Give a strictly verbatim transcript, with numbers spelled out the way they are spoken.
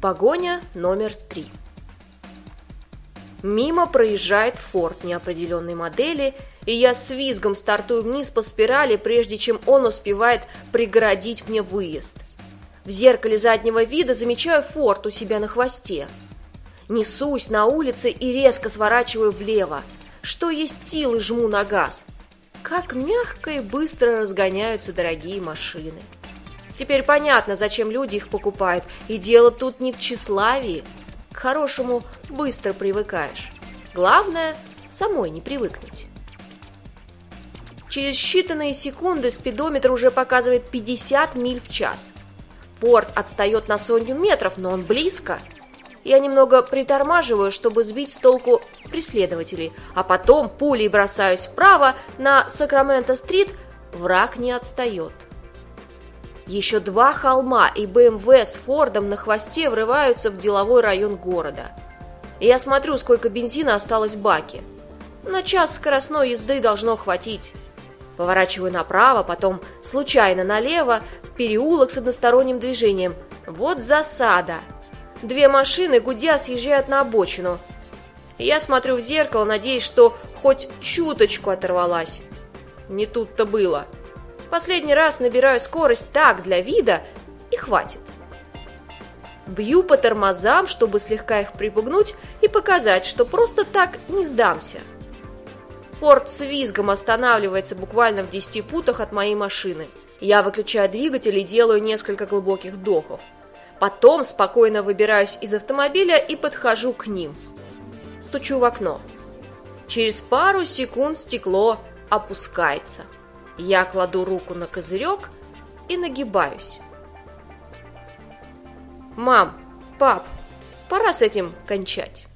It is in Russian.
Погоня номер три. Мимо проезжает форд неопределенной модели, и я с визгом стартую вниз по спирали, прежде чем он успевает преградить мне выезд. В зеркале заднего вида замечаю форд у себя на хвосте. Несусь на улице и резко сворачиваю влево. Что есть силы, жму на газ. Как мягко и быстро разгоняются дорогие машины. Теперь понятно, зачем люди их покупают. И дело тут не в тщеславии. К хорошему быстро привыкаешь. Главное, самой не привыкнуть. Через считанные секунды спидометр уже показывает пятьдесят миль в час. Форд отстает на сотню метров, но он близко. Я немного притормаживаю, чтобы сбить с толку преследователей, а потом пулей бросаюсь вправо на Сакраменто-стрит. Враг не отстает. Еще два холма, и бэ эм вэ с Фордом на хвосте врываются в деловой район города. И я смотрю, сколько бензина осталось в баке. На час скоростной езды должно хватить. Поворачиваю направо, потом случайно налево, в переулок с односторонним движением. Вот засада. Две машины, гудя, съезжают на обочину. Я смотрю в зеркало, надеясь, что хоть чуточку оторвалась. Не тут-то было. Последний раз набираю скорость так, для вида, и хватит. Бью по тормозам, чтобы слегка их припугнуть и показать, что просто так не сдамся. Форд с визгом останавливается буквально в десяти футах от моей машины. Я выключаю двигатель и делаю несколько глубоких вдохов. Потом спокойно выбираюсь из автомобиля и подхожу к ним. Стучу в окно. Через пару секунд стекло опускается. Я кладу руку на козырек и нагибаюсь. «Мам, пап, пора с этим кончать».